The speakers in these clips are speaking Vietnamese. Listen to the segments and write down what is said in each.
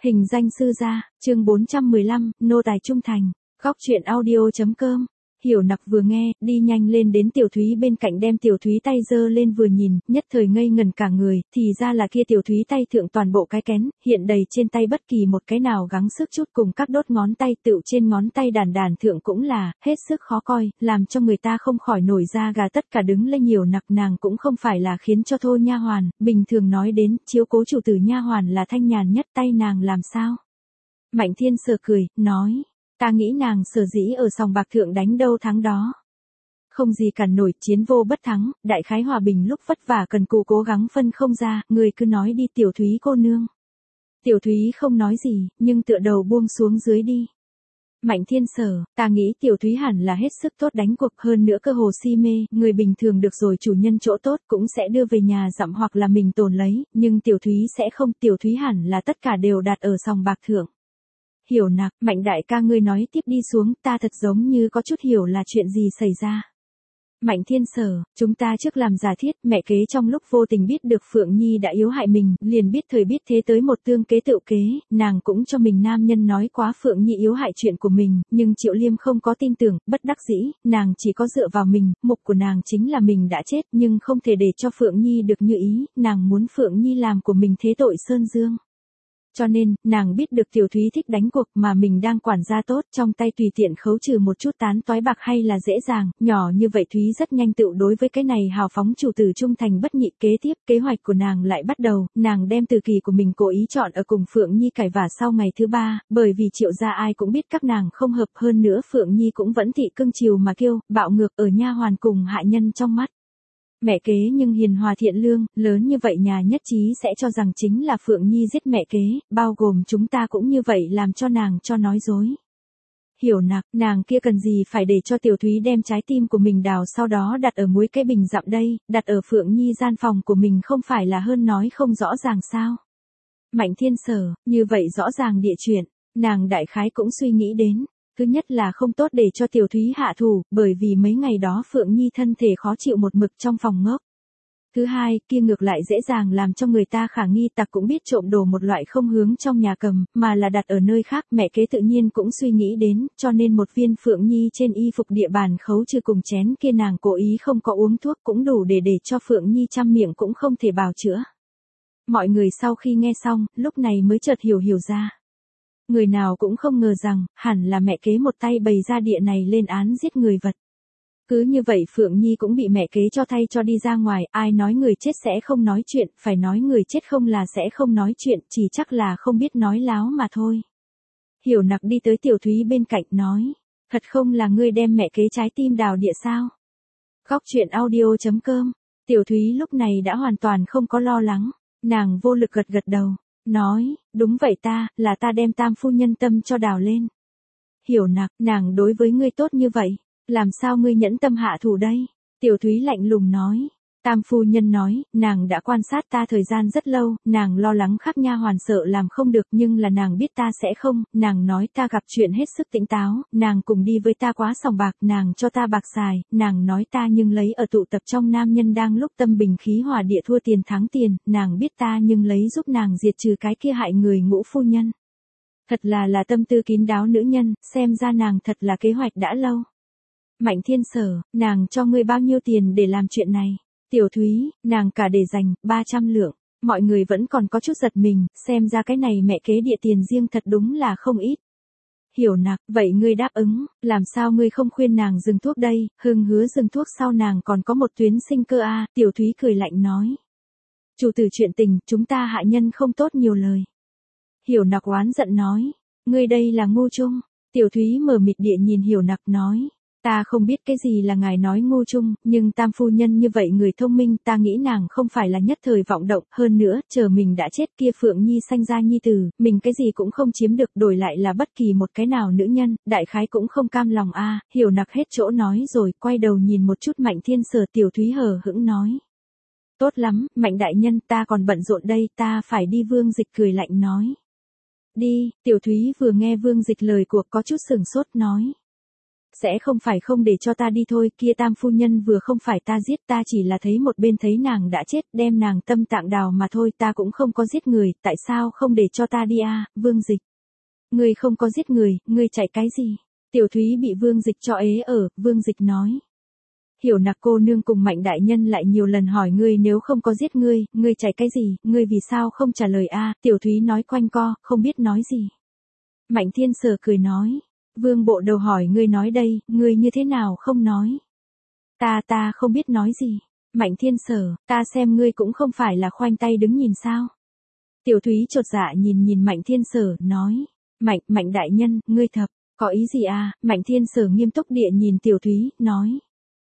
Hình danh sư gia, chương 415, nô tài trung thành. Góc truyện audio.com. Hiểu Nặc vừa nghe, đi nhanh lên đến Tiểu Thúy bên cạnh đem Tiểu Thúy tay giơ lên vừa nhìn, nhất thời ngây ngẩn cả người, thì ra là kia Tiểu Thúy tay thượng toàn bộ cái kén, hiện đầy trên tay bất kỳ một cái nào gắng sức chút cùng các đốt ngón tay tựu trên ngón tay đàn thượng cũng là, hết sức khó coi, làm cho người ta không khỏi nổi da gà tất cả đứng lên. Hiểu Nặc nàng cũng không phải là khiến cho thô nha hoàn, bình thường nói đến, chiếu cố chủ tử nha hoàn là thanh nhàn nhất, tay nàng làm sao? Mạnh Thiên Sở cười, nói. Ta nghĩ nàng sở dĩ ở sòng bạc thượng đánh đâu thắng đó. Không gì cản nổi, chiến vô bất thắng, đại khái hòa bình lúc vất vả cần cù cố gắng phân không ra, người cứ nói đi Tiểu Thúy cô nương. Tiểu Thúy không nói gì, nhưng tựa đầu buông xuống dưới đi. Mạnh Thiên Sở, ta nghĩ Tiểu Thúy hẳn là hết sức tốt đánh cuộc, hơn nữa cơ hồ si mê, người bình thường được rồi chủ nhân chỗ tốt cũng sẽ đưa về nhà dặm hoặc là mình tồn lấy, nhưng Tiểu Thúy sẽ không, Tiểu Thúy hẳn là tất cả đều đặt ở sòng bạc thượng. Hiểu Nặc, Mạnh đại ca ngươi nói tiếp đi xuống, ta thật giống như có chút hiểu là chuyện gì xảy ra. Mạnh Thiên Sở, chúng ta trước làm giả thiết, mẹ kế trong lúc vô tình biết được Phượng Nhi đã yếu hại mình, liền biết thời biết thế tới một tương kế tựu kế, nàng cũng cho mình nam nhân nói quá Phượng Nhi yếu hại chuyện của mình, nhưng Triệu Liêm không có tin tưởng, bất đắc dĩ, nàng chỉ có dựa vào mình, mục của nàng chính là mình đã chết, nhưng không thể để cho Phượng Nhi được như ý, nàng muốn Phượng Nhi làm của mình thế tội sơn dương. Cho nên, nàng biết được Tiểu Thúy thích đánh cuộc mà mình đang quản gia tốt, trong tay tùy tiện khấu trừ một chút tán toái bạc hay là dễ dàng, nhỏ như vậy Thúy rất nhanh tựu đối với cái này hào phóng chủ tử trung thành bất nhị. Kế tiếp, kế hoạch của nàng lại bắt đầu, nàng đem từ kỳ của mình cố ý chọn ở cùng Phượng Nhi cãi vả sau ngày thứ 3, bởi vì Triệu gia ai cũng biết các nàng không hợp, hơn nữa Phượng Nhi cũng vẫn thị cưng chiều mà kiêu, bạo ngược ở nha hoàn cùng hạ nhân trong mắt. Mẹ kế nhưng hiền hòa thiện lương, lớn như vậy nhà nhất trí sẽ cho rằng chính là Phượng Nhi giết mẹ kế, bao gồm chúng ta cũng như vậy làm cho nàng cho nói dối. Hiểu Nặc, nàng kia cần gì phải để cho Tiểu Thúy đem trái tim của mình đào sau đó đặt ở muối cái bình dặm đây, đặt ở Phượng Nhi gian phòng của mình không phải là hơn nói không rõ ràng sao. Mạnh Thiên Sở, như vậy rõ ràng địa chuyện, nàng đại khái cũng suy nghĩ đến. Thứ nhất là không tốt để cho Tiểu Thúy hạ thủ, bởi vì mấy ngày đó Phượng Nhi thân thể khó chịu một mực trong phòng ngốc. Thứ hai, kia ngược lại dễ dàng làm cho người ta khả nghi tặc cũng biết trộm đồ một loại không hướng trong nhà cầm, mà là đặt ở nơi khác. Mẹ kế tự nhiên cũng suy nghĩ đến, cho nên một viên Phượng Nhi trên y phục địa bàn khấu trừ cùng chén kia nàng cố ý không có uống thuốc cũng đủ để cho Phượng Nhi trăm miệng cũng không thể bào chữa. Mọi người sau khi nghe xong, lúc này mới chợt hiểu ra. Người nào cũng không ngờ rằng, hẳn là mẹ kế một tay bày ra địa này lên án giết người vật. Cứ như vậy Phượng Nhi cũng bị mẹ kế cho thay cho đi ra ngoài, ai nói người chết sẽ không nói chuyện, phải nói người chết không là sẽ không nói chuyện, chỉ chắc là không biết nói láo mà thôi. Hiểu Nặc đi tới Tiểu Thúy bên cạnh nói, thật không là ngươi đem mẹ kế trái tim đào địa sao? Góc truyện audio.com. Tiểu Thúy lúc này đã hoàn toàn không có lo lắng, nàng vô lực gật đầu. Nói, đúng vậy là ta đem Tam phu nhân tâm cho đào lên. Hiểu Nặc, nàng đối với ngươi tốt như vậy, làm sao ngươi nhẫn tâm hạ thủ đây? Tiểu Thúy lạnh lùng nói. Tam phu nhân nói, nàng đã quan sát ta thời gian rất lâu, nàng lo lắng khác nha hoàn sợ làm không được nhưng là nàng biết ta sẽ không, nàng nói ta gặp chuyện hết sức tỉnh táo, nàng cùng đi với ta quá sòng bạc, nàng cho ta bạc xài, nàng nói ta nhưng lấy ở tụ tập trong nam nhân đang lúc tâm bình khí hòa địa thua tiền thắng tiền, nàng biết ta nhưng lấy giúp nàng diệt trừ cái kia hại người Ngũ phu nhân. Thật là tâm tư kín đáo nữ nhân, xem ra nàng thật là kế hoạch đã lâu. Mạnh Thiên Sở, nàng cho ngươi bao nhiêu tiền để làm chuyện này? Tiểu Thúy, nàng cả để dành, 300 lượng. Mọi người vẫn còn có chút giật mình, xem ra cái này mẹ kế địa tiền riêng thật đúng là không ít. Hiểu Nặc, vậy ngươi đáp ứng, làm sao ngươi không khuyên nàng dừng thuốc đây, hứa dừng thuốc sau nàng còn có một tuyến sinh cơ a. Tiểu Thúy cười lạnh nói. Chủ tử chuyện tình, chúng ta hạ nhân không tốt nhiều lời. Hiểu Nặc oán giận nói, ngươi đây là ngu chung. Tiểu Thúy mờ mịt địa nhìn Hiểu Nặc nói. Ta không biết cái gì là ngài nói ngu chung, nhưng Tam phu nhân như vậy người thông minh, ta nghĩ nàng không phải là nhất thời vọng động, hơn nữa, chờ mình đã chết kia Phượng Nhi sanh ra nhi tử, mình cái gì cũng không chiếm được, đổi lại là bất kỳ một cái nào nữ nhân, đại khái cũng không cam lòng a. Hiểu Nặc hết chỗ nói rồi, quay đầu nhìn một chút Mạnh Thiên Sở. Tiểu Thúy hờ hững nói. Tốt lắm, Mạnh đại nhân, ta còn bận rộn đây, ta phải đi. Vương Dịch cười lạnh nói. Đi. Tiểu Thúy vừa nghe Vương Dịch lời của có chút sửng sốt nói. Sẽ không phải không để cho ta đi thôi, kia Tam phu nhân vừa không phải ta giết, ta chỉ là thấy một bên thấy nàng đã chết, đem nàng tâm tạng đào mà thôi, ta cũng không có giết người, tại sao không để cho ta đi a, Vương Dịch. Ngươi không có giết người, ngươi chạy cái gì? Tiểu Thúy bị Vương Dịch cho ế ở, Vương Dịch nói. Hiểu Nặc cô nương cùng Mạnh đại nhân lại nhiều lần hỏi ngươi nếu không có giết ngươi chạy cái gì, ngươi vì sao không trả lời a? Tiểu Thúy nói quanh co, không biết nói gì. Mạnh Thiên Sở cười nói. Vương bộ đầu hỏi ngươi nói đây, ngươi như thế nào không nói? Ta không biết nói gì. Mạnh Thiên Sở, ta xem ngươi cũng không phải là khoanh tay đứng nhìn sao. Tiểu Thúy chột dạ nhìn Mạnh Thiên Sở, nói. Mạnh đại nhân, ngươi thập, có ý gì à? Mạnh Thiên Sở nghiêm túc địa nhìn Tiểu Thúy, nói.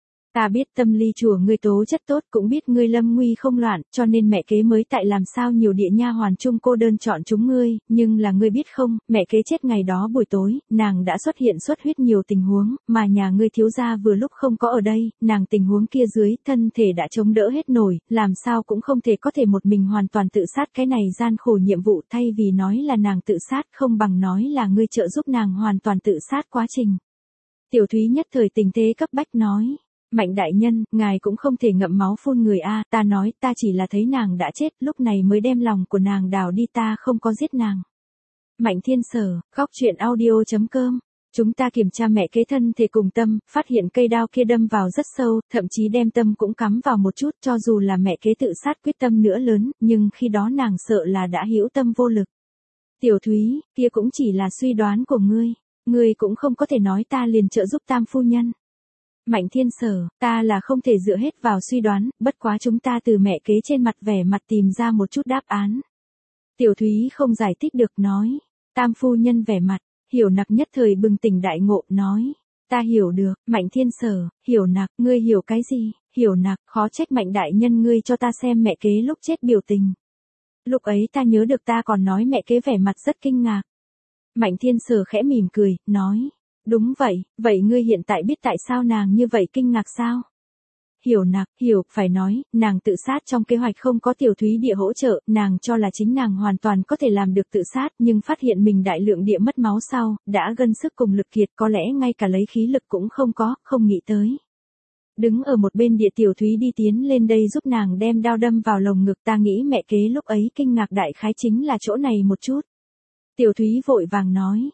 Ta biết tâm ly chùa ngươi tố chất tốt, cũng biết ngươi lâm nguy không loạn, cho nên mẹ kế mới tại làm sao nhiều địa nha hoàn chung cô đơn chọn chúng ngươi, nhưng là ngươi biết không, mẹ kế chết ngày đó buổi tối, nàng đã xuất hiện xuất huyết nhiều tình huống, mà nhà ngươi thiếu gia vừa lúc không có ở đây, nàng tình huống kia dưới, thân thể đã chống đỡ hết nổi, làm sao cũng không thể có thể một mình hoàn toàn tự sát, cái này gian khổ nhiệm vụ, thay vì nói là nàng tự sát không bằng nói là ngươi trợ giúp nàng hoàn toàn tự sát quá trình. Tiểu Thúy nhất thời tình thế cấp bách nói. Mạnh đại nhân, ngài cũng không thể ngậm máu phun người a, ta nói, ta chỉ là thấy nàng đã chết, lúc này mới đem lòng của nàng đào đi, ta không có giết nàng. Mạnh Thiên Sở, góc truyện audio.com. Chúng ta kiểm tra mẹ kế thân thể cùng tâm, phát hiện cây đao kia đâm vào rất sâu, thậm chí đem tâm cũng cắm vào một chút, cho dù là mẹ kế tự sát quyết tâm nữa lớn, nhưng khi đó nàng sợ là đã hữu tâm vô lực. Tiểu Thúy, kia cũng chỉ là suy đoán của ngươi cũng không có thể nói ta liền trợ giúp Tam phu nhân. Mạnh Thiên Sở, ta là không thể dựa hết vào suy đoán, bất quá chúng ta từ mẹ kế trên mặt vẻ mặt tìm ra một chút đáp án. Tiểu Thúy không giải thích được nói. Tam phu nhân vẻ mặt, Hiểu Nặc nhất thời bừng tỉnh đại ngộ, nói. Ta hiểu được, Mạnh Thiên Sở, Hiểu Nặc, ngươi hiểu cái gì? Hiểu Nặc, khó trách Mạnh đại nhân ngươi cho ta xem mẹ kế lúc chết biểu tình. Lúc ấy ta nhớ được ta còn nói mẹ kế vẻ mặt rất kinh ngạc. Mạnh Thiên Sở khẽ mỉm cười, nói. Đúng vậy ngươi hiện tại biết tại sao nàng như vậy kinh ngạc sao? Hiểu Nặc, phải nói, nàng tự sát trong kế hoạch không có Tiểu Thúy địa hỗ trợ, nàng cho là chính nàng hoàn toàn có thể làm được tự sát, nhưng phát hiện mình đại lượng địa mất máu sau, đã gân sức cùng lực kiệt, có lẽ ngay cả lấy khí lực cũng không nghĩ tới. Đứng ở một bên địa Tiểu Thúy đi tiến lên đây giúp nàng đem đao đâm vào lồng ngực, ta nghĩ mẹ kế lúc ấy kinh ngạc đại khái chính là chỗ này một chút. Tiểu Thúy vội vàng nói,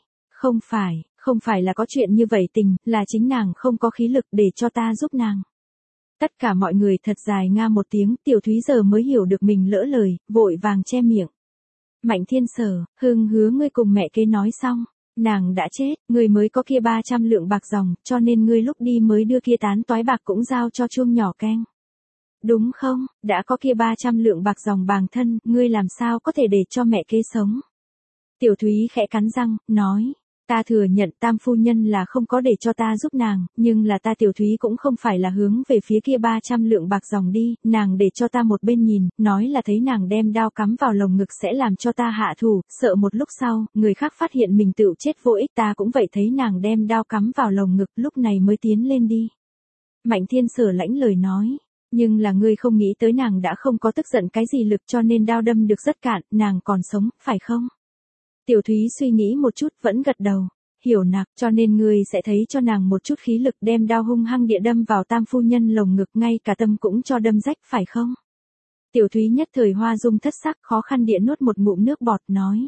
không phải là có chuyện như vậy tình, là chính nàng không có khí lực để cho ta giúp nàng. Tất cả mọi người thật dài nga một tiếng, Tiểu Thúy giờ mới hiểu được mình lỡ lời, vội vàng che miệng. Mạnh Thiên Sở, hứa ngươi cùng mẹ kế nói xong, nàng đã chết, ngươi mới có kia 300 lượng bạc dòng, cho nên ngươi lúc đi mới đưa kia tán toái bạc cũng giao cho Chuông nhỏ keng. Đúng không, đã có kia 300 lượng bạc dòng bàng thân, ngươi làm sao có thể để cho mẹ kế sống. Tiểu Thúy khẽ cắn răng, nói. Ta thừa nhận Tam phu nhân là không có để cho ta giúp nàng, nhưng là ta Tiểu Thúy cũng không phải là hướng về phía kia 300 lượng bạc dòng đi, nàng để cho ta một bên nhìn, nói là thấy nàng đem đao cắm vào lồng ngực sẽ làm cho ta hạ thủ, sợ một lúc sau, người khác phát hiện mình tự chết vô ích, ta cũng vậy thấy nàng đem đao cắm vào lồng ngực, lúc này mới tiến lên đi. Mạnh Thiên Sở lãnh lời nói, nhưng là ngươi không nghĩ tới nàng đã không có tức giận cái gì lực cho nên đao đâm được rất cạn, nàng còn sống, phải không? Tiểu Thúy suy nghĩ một chút vẫn gật đầu. Hiểu Nặc, cho nên ngươi sẽ thấy cho nàng một chút khí lực đem đao hung hăng địa đâm vào Tam phu nhân lồng ngực, ngay cả tâm cũng cho đâm rách, phải không? Tiểu Thúy nhất thời hoa dung thất sắc, khó khăn địa nuốt một ngụm nước bọt, nói.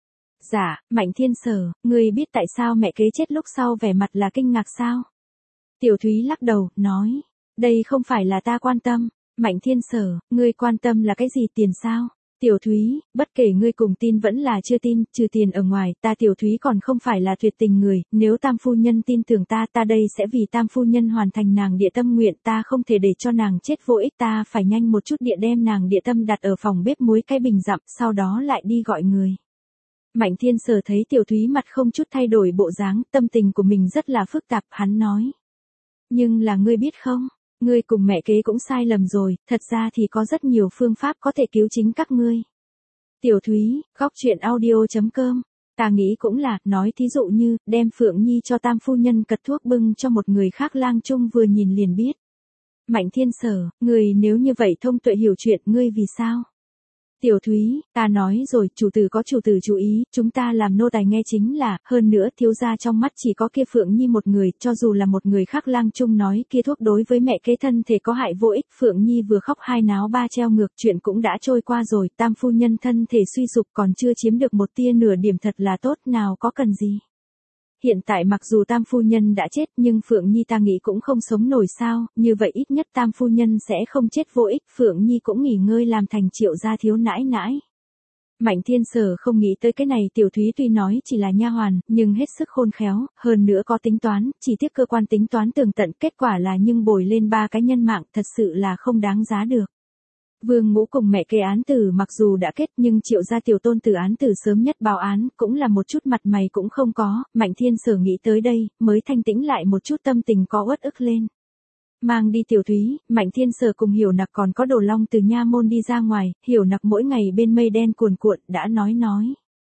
Dạ, Mạnh Thiên Sở, ngươi biết tại sao mẹ kế chết lúc sau vẻ mặt là kinh ngạc sao? Tiểu Thúy lắc đầu, nói. Đây không phải là ta quan tâm. Mạnh Thiên Sở, ngươi quan tâm là cái gì, tiền sao? Tiểu Thúy, bất kể ngươi cùng tin vẫn là chưa tin, trừ tiền ở ngoài, ta Tiểu Thúy còn không phải là tuyệt tình người, nếu Tam phu nhân tin tưởng ta đây sẽ vì Tam phu nhân hoàn thành nàng địa tâm nguyện, ta không thể để cho nàng chết vô ích, ta phải nhanh một chút địa đem nàng địa tâm đặt ở phòng bếp muối cái bình dặm, sau đó lại đi gọi người. Mạnh Thiên Sở thấy Tiểu Thúy mặt không chút thay đổi bộ dáng, tâm tình của mình rất là phức tạp, hắn nói. Nhưng là ngươi biết không? Ngươi cùng mẹ kế cũng sai lầm rồi, thật ra thì có rất nhiều phương pháp có thể cứu chính các ngươi. Tiểu Thúy, góc truyện audio.com. Ta nghĩ cũng là, nói thí dụ như, đem Phượng Nhi cho Tam phu nhân cật thuốc bưng cho một người khác lang trung vừa nhìn liền biết. Mạnh Thiên Sở, người nếu như vậy thông tuệ hiểu chuyện, ngươi vì sao? Tiểu Thúy, ta nói rồi, chủ tử có chủ tử chú ý, chúng ta làm nô tài nghe chính là, hơn nữa thiếu gia trong mắt chỉ có kia Phượng Nhi một người, cho dù là một người khác lang trung nói kia thuốc đối với mẹ kế thân thể có hại vô ích, Phượng Nhi vừa khóc hai náo ba treo ngược, chuyện cũng đã trôi qua rồi, tam phu nhân thân thể suy sụp còn chưa chiếm được một tia nửa điểm thật là tốt, nào có cần gì. Hiện tại mặc dù tam phu nhân đã chết nhưng Phượng Nhi ta nghĩ cũng không sống nổi sao, như vậy ít nhất tam phu nhân sẽ không chết vô ích, Phượng Nhi cũng nghỉ ngơi làm thành Triệu gia thiếu nãi nãi. Mạnh Thiên Sở không nghĩ tới cái này, Tiểu Thúy tuy nói chỉ là nha hoàn, nhưng hết sức khôn khéo, hơn nữa có tính toán, chỉ tiếc cơ quan tính toán tường tận, kết quả là nhưng bồi lên 3 cái nhân mạng, thật sự là không đáng giá được. Vương Ngũ cùng mẹ kế án tử mặc dù đã kết nhưng Triệu gia tiểu tôn tử án tử sớm nhất báo án, cũng là một chút mặt mày cũng không có, Mạnh Thiên Sở nghĩ tới đây, mới thanh tĩnh lại một chút, tâm tình có uất ức lên. Mang đi Tiểu Thúy, Mạnh Thiên Sở cùng Hiểu Nặc còn có Đồ Long từ nha môn đi ra ngoài, Hiểu Nặc mỗi ngày bên mây đen cuồn cuộn, đã nói.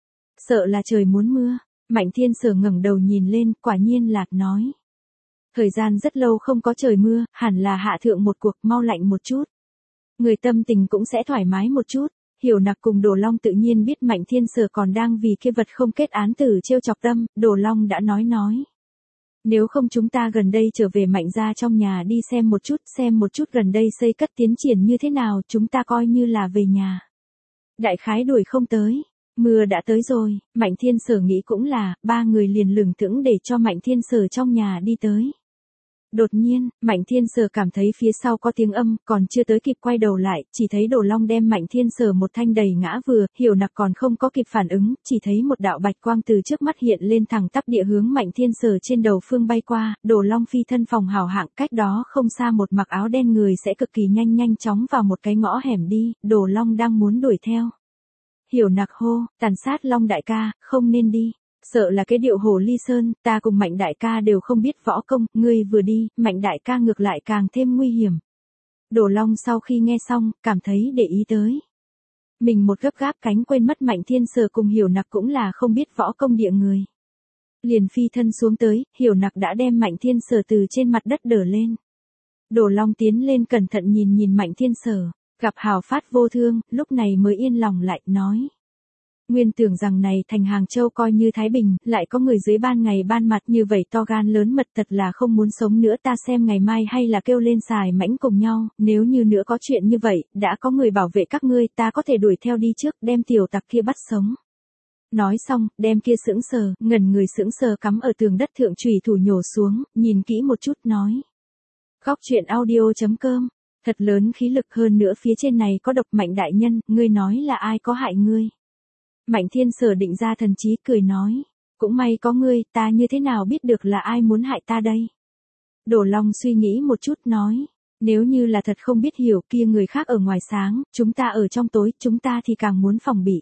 Sợ là trời muốn mưa, Mạnh Thiên Sở ngẩng đầu nhìn lên, quả nhiên là, nói. Thời gian rất lâu không có trời mưa, hẳn là hạ thượng một cuộc, mau lạnh một chút. Người tâm tình cũng sẽ thoải mái một chút. Hiểu Nặc cùng Đồ Long tự nhiên biết Mạnh Thiên Sở còn đang vì kia vật không kết án tử trêu chọc tâm, Đồ Long đã nói. Nếu không chúng ta gần đây trở về Mạnh gia trong nhà đi xem một chút gần đây xây cất tiến triển như thế nào, chúng ta coi như là về nhà. Đại khái đuổi không tới, mưa đã tới rồi, Mạnh Thiên Sở nghĩ cũng là, 3 người liền lửng thững để cho Mạnh Thiên Sở trong nhà đi tới. Đột nhiên, Mạnh Thiên Sở cảm thấy phía sau có tiếng âm, còn chưa tới kịp quay đầu lại, chỉ thấy Đồ Long đem Mạnh Thiên Sở một thanh đẩy ngã vừa, Hiểu Nặc còn không có kịp phản ứng, chỉ thấy một đạo bạch quang từ trước mắt hiện lên thẳng tắp địa hướng Mạnh Thiên Sở trên đầu phương bay qua, Đồ Long phi thân phòng hảo hạng, cách đó không xa một mặc áo đen người sẽ cực kỳ nhanh chóng vào một cái ngõ hẻm đi, Đồ Long đang muốn đuổi theo. Hiểu Nặc hô, Tàn Sát Long đại ca, không nên đi. Sợ là cái điệu hồ ly sơn, ta cùng Mạnh đại ca đều không biết võ công, ngươi vừa đi, Mạnh đại ca ngược lại càng thêm nguy hiểm. Đồ Long sau khi nghe xong, cảm thấy để ý tới. Mình một gấp gáp cánh quên mất Mạnh Thiên Sở cùng Hiểu Nặc cũng là không biết võ công địa người. Liền phi thân xuống tới, Hiểu Nặc đã đem Mạnh Thiên Sở từ trên mặt đất đỡ lên. Đồ Long tiến lên cẩn thận nhìn Mạnh Thiên Sở, gặp hào phát vô thương, lúc này mới yên lòng lại, nói. Nguyên tưởng rằng này thành Hàng Châu coi như Thái Bình, lại có người dưới ban ngày ban mặt như vậy to gan lớn mật, thật là không muốn sống nữa, ta xem ngày mai hay là kêu lên xài mãnh cùng nhau, nếu như nữa có chuyện như vậy, đã có người bảo vệ các ngươi, ta có thể đuổi theo đi trước, đem tiểu tặc kia bắt sống. Nói xong, đem kia sững sờ, ngẩn người sững sờ cắm ở tường đất thượng chùy thủ nhổ xuống, nhìn kỹ một chút nói. Góc truyện audio.com, thật lớn khí lực, hơn nữa phía trên này có độc, Mạnh đại nhân, ngươi nói là ai có hại ngươi? Mạnh Thiên Sở định ra thần trí cười nói, cũng may có ngươi, ta như thế nào biết được là ai muốn hại ta đây? Đồ Long suy nghĩ một chút nói, nếu như là thật không biết hiểu, kia người khác ở ngoài sáng, chúng ta ở trong tối, chúng ta thì càng muốn phòng bị.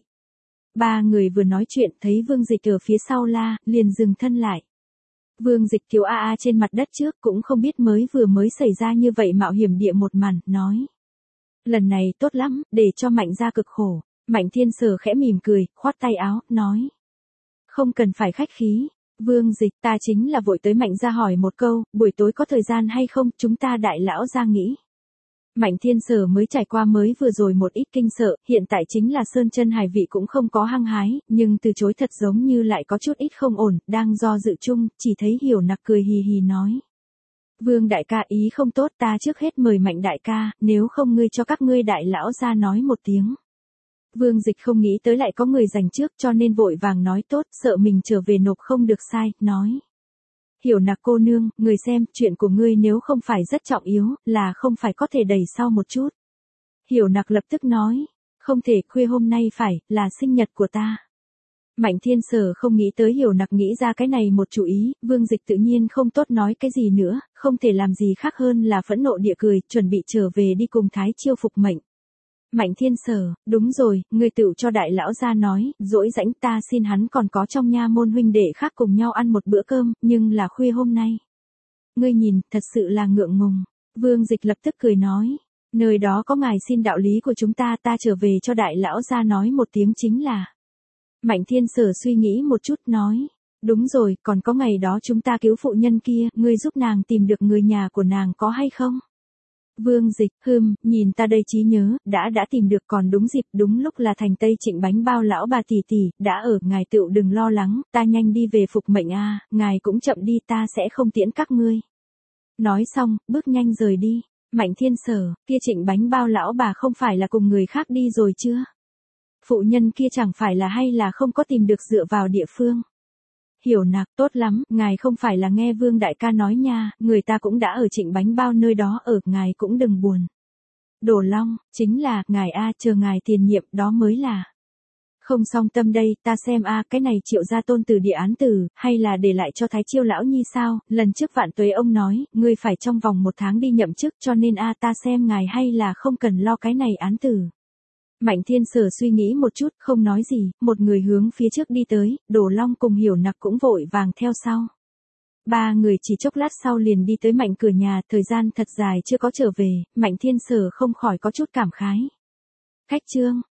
3 người vừa nói chuyện thấy Vương Dịch ở phía sau la, liền dừng thân lại. Vương Dịch thiếu a trên mặt đất trước cũng không biết vừa mới xảy ra như vậy mạo hiểm địa một màn, nói. Lần này tốt lắm, để cho Mạnh gia cực khổ. Mạnh Thiên Sở khẽ mỉm cười, khoát tay áo, nói. Không cần phải khách khí, Vương Dịch, ta chính là vội tới Mạnh gia hỏi một câu, buổi tối có thời gian hay không, chúng ta đại lão gia nghĩ. Mạnh Thiên Sở mới trải qua mới vừa rồi một ít kinh sợ, hiện tại chính là sơn chân hải vị cũng không có hăng hái, nhưng từ chối thật giống như lại có chút ít không ổn, đang do dự chung, chỉ thấy Hiểu Nặc cười hì hì nói. Vương đại ca ý không tốt, ta trước hết mời Mạnh đại ca, nếu không ngươi cho các ngươi đại lão gia nói một tiếng. Vương Dịch không nghĩ tới lại có người giành trước cho nên vội vàng nói tốt, sợ mình trở về nộp không được sai, nói. Hiểu Nặc cô nương, người xem, chuyện của ngươi nếu không phải rất trọng yếu, là không phải có thể đẩy sau một chút. Hiểu Nặc lập tức nói, không thể, khuya hôm nay phải, là sinh nhật của ta. Mạnh Thiên Sở không nghĩ tới Hiểu Nặc nghĩ ra cái này một chủ ý, Vương Dịch tự nhiên không tốt nói cái gì nữa, không thể làm gì khác hơn là phẫn nộ địa cười, chuẩn bị trở về đi cùng Thái Chiêu phục mệnh. Mạnh Thiên Sở, đúng rồi, ngươi tự cho đại lão gia nói, dỗi rãnh ta xin hắn còn có trong nha môn huynh đệ khác cùng nhau ăn một bữa cơm, nhưng là khuya hôm nay. Ngươi nhìn, thật sự là ngượng ngùng. Vương Dịch lập tức cười nói, nơi đó có ngài xin đạo lý của chúng ta, ta trở về cho đại lão gia nói một tiếng chính là. Mạnh Thiên Sở suy nghĩ một chút nói, đúng rồi, còn có ngày đó chúng ta cứu phụ nhân kia, ngươi giúp nàng tìm được người nhà của nàng có hay không? Vương Dịch, nhìn ta đây trí nhớ, đã tìm được, còn đúng dịp, đúng lúc là thành Tây Trịnh bánh bao lão bà tỷ tỷ, đã ở, ngài tựu đừng lo lắng, ta nhanh đi về phục mệnh a, ngài cũng chậm đi, ta sẽ không tiễn các ngươi. Nói xong, bước nhanh rời đi. Mạnh Thiên Sở, kia Trịnh bánh bao lão bà không phải là cùng người khác đi rồi chưa? Phụ nhân kia chẳng phải là hay là không có tìm được dựa vào địa phương. Hiểu Nặc, tốt lắm, ngài không phải là nghe Vương đại ca nói nha, người ta cũng đã ở Trịnh bánh bao nơi đó ở, ngài cũng đừng buồn. Đồ Long, chính là, ngài a, chờ ngài tiền nhiệm, đó mới là. Không song tâm đây, ta xem a, cái này Triệu gia tôn từ địa án tử, hay là để lại cho Thái Chiêu lão nhi sao? Lần trước Vạn Tuế ông nói, ngươi phải trong vòng 1 tháng đi nhậm chức, cho nên a, ta xem ngài hay là không cần lo cái này án tử. Mạnh Thiên Sở suy nghĩ một chút, không nói gì, một người hướng phía trước đi tới, Đồ Long cùng Hiểu Nặc cũng vội vàng theo sau. 3 người chỉ chốc lát sau liền đi tới Mạnh cửa nhà, thời gian thật dài chưa có trở về, Mạnh Thiên Sở không khỏi có chút cảm khái. Khách Trương,